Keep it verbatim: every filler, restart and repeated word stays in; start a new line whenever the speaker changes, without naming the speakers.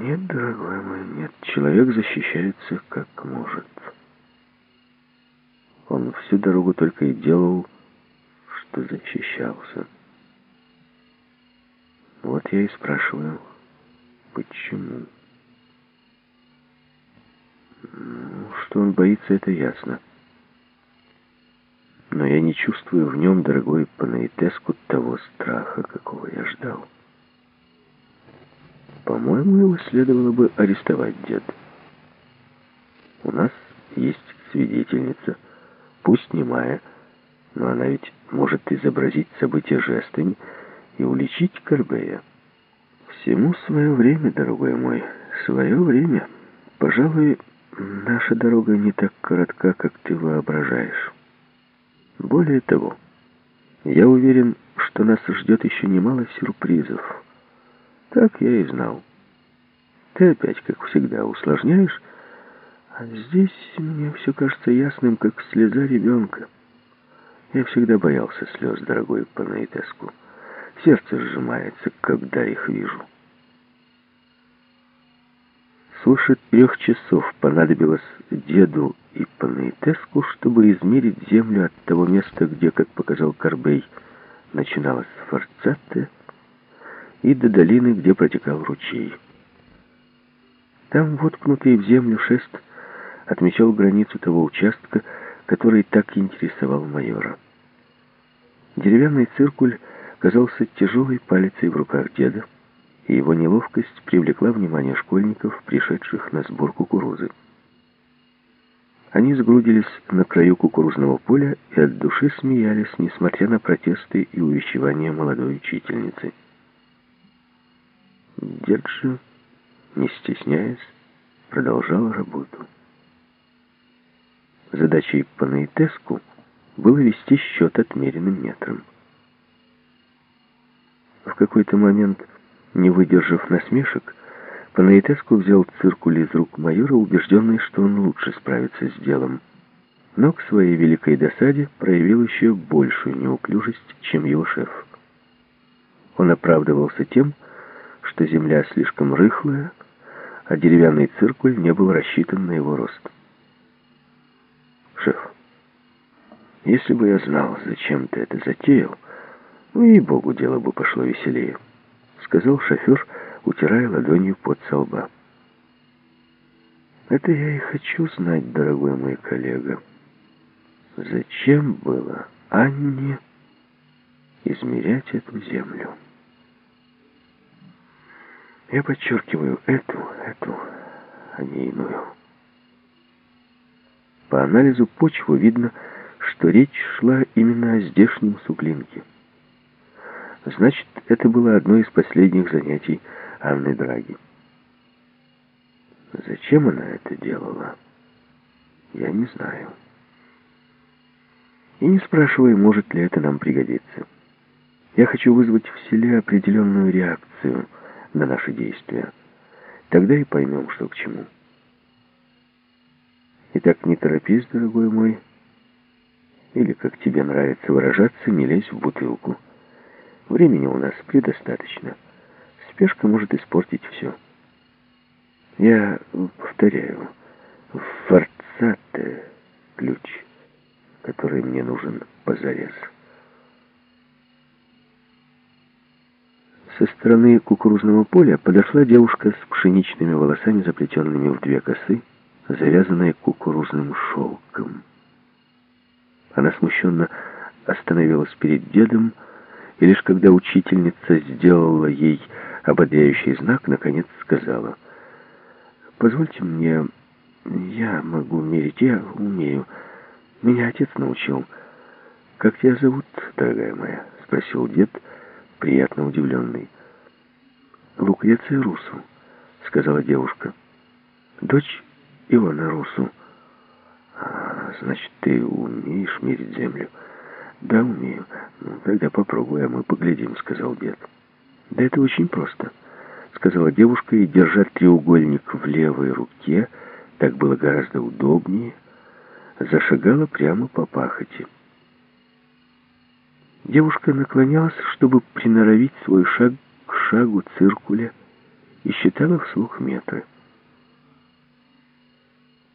Нет, дорогой мой, нет. Человек защищается как может. Он всю дорогу только и делал, что защищался. Вот я и спрашиваю, почему? Ну, что он боится, это ясно. Но я не чувствую в нем, дорогой Панаитеску, того страха, какого я ждал. По-моему, его следовало бы арестовать, дед. У нас есть свидетельница, пусть немая, но она ведь может изобразить события жестами и уличить Корбея. Всему свое время, дорогой мой, свое время. Пожалуй, наша дорога не так коротка, как ты воображаешь. Более того, я уверен, что нас ждет еще немало сюрпризов. Так я и знал. Ты опять, как всегда, усложняешь, а здесь мне все кажется ясным, как слеза ребенка. Я всегда боялся слез, дорогой Панаитеску. Сердце сжимается, когда их вижу. Свыше трех часов понадобилось деду и Панаитеску, чтобы измерить землю от того места, где, как показал Корбей, начиналась Форцатте, и до долины, где протекал ручей. Там, воткнутый в землю шест, отмечал границу того участка, который так интересовал майора. Деревянный циркуль казался тяжелой палицей в руках деда, и его неловкость привлекла внимание школьников, пришедших на сбор кукурузы. Они сгрудились на краю кукурузного поля и от души смеялись, несмотря на протесты и увещевания молодой учительницы. Дед же, не стесняясь, продолжал работу. Задачей Панаитеску было вести счет отмеренным метрам. В какой-то момент, не выдержав насмешек, Панаитеску взял циркуль из рук майора, убежденный, что он лучше справится с делом, но к своей великой досаде проявил еще большую неуклюжесть, чем его шеф. Он оправдывался тем, что земля слишком рыхлая, а деревянный циркуль не был рассчитан на его рост. «Шеф, если бы я знал, зачем ты это затеял, ну, ей-богу, дело бы пошло веселее», — сказал шофер, утирая ладонью пот со лба. «Это я и хочу знать, дорогой мой коллега. Зачем было Анне измерять эту землю? Я подчеркиваю эту, эту, а не иную. По анализу почвы видно, что речь шла именно о здешнем суглинке. Значит, это было одно из последних занятий Анны Драги. Зачем она это делала, я не знаю. И не спрашивай, может ли это нам пригодиться. Я хочу вызвать в селе определенную реакцию на наши действия. Тогда и поймем, что к чему. Итак, не торопись, дорогой мой. Или, как тебе нравится выражаться, не лезь в бутылку. Времени у нас предостаточно. Спешка может испортить все. Я повторяю, в Форцатте ключ, который мне нужен позарез. Со стороны кукурузного поля подошла девушка с пшеничными волосами, заплетенными в две косы, завязанные кукурузным шелком. Она смущенно остановилась перед дедом, и лишь когда учительница сделала ей ободряющий знак, наконец сказала: «Позвольте мне, я могу мерить, я умею. Меня отец научил». «Как тебя зовут, дорогая моя?» — спросил дед, приятно удивленный. «Лукреция Русу», — сказала девушка. «Дочь Ивана Русу». «А, значит, ты умеешь мерить землю?» «Да, умею. Ну, тогда попробуй, а мы поглядим», — сказал дед. «Да это очень просто», — сказала девушка, и, держа треугольник в левой руке, так было гораздо удобнее, зашагала прямо по пахоте. Девушка наклонялась, чтобы приноровить свой шаг к шагу циркуля, и считала вслух метры.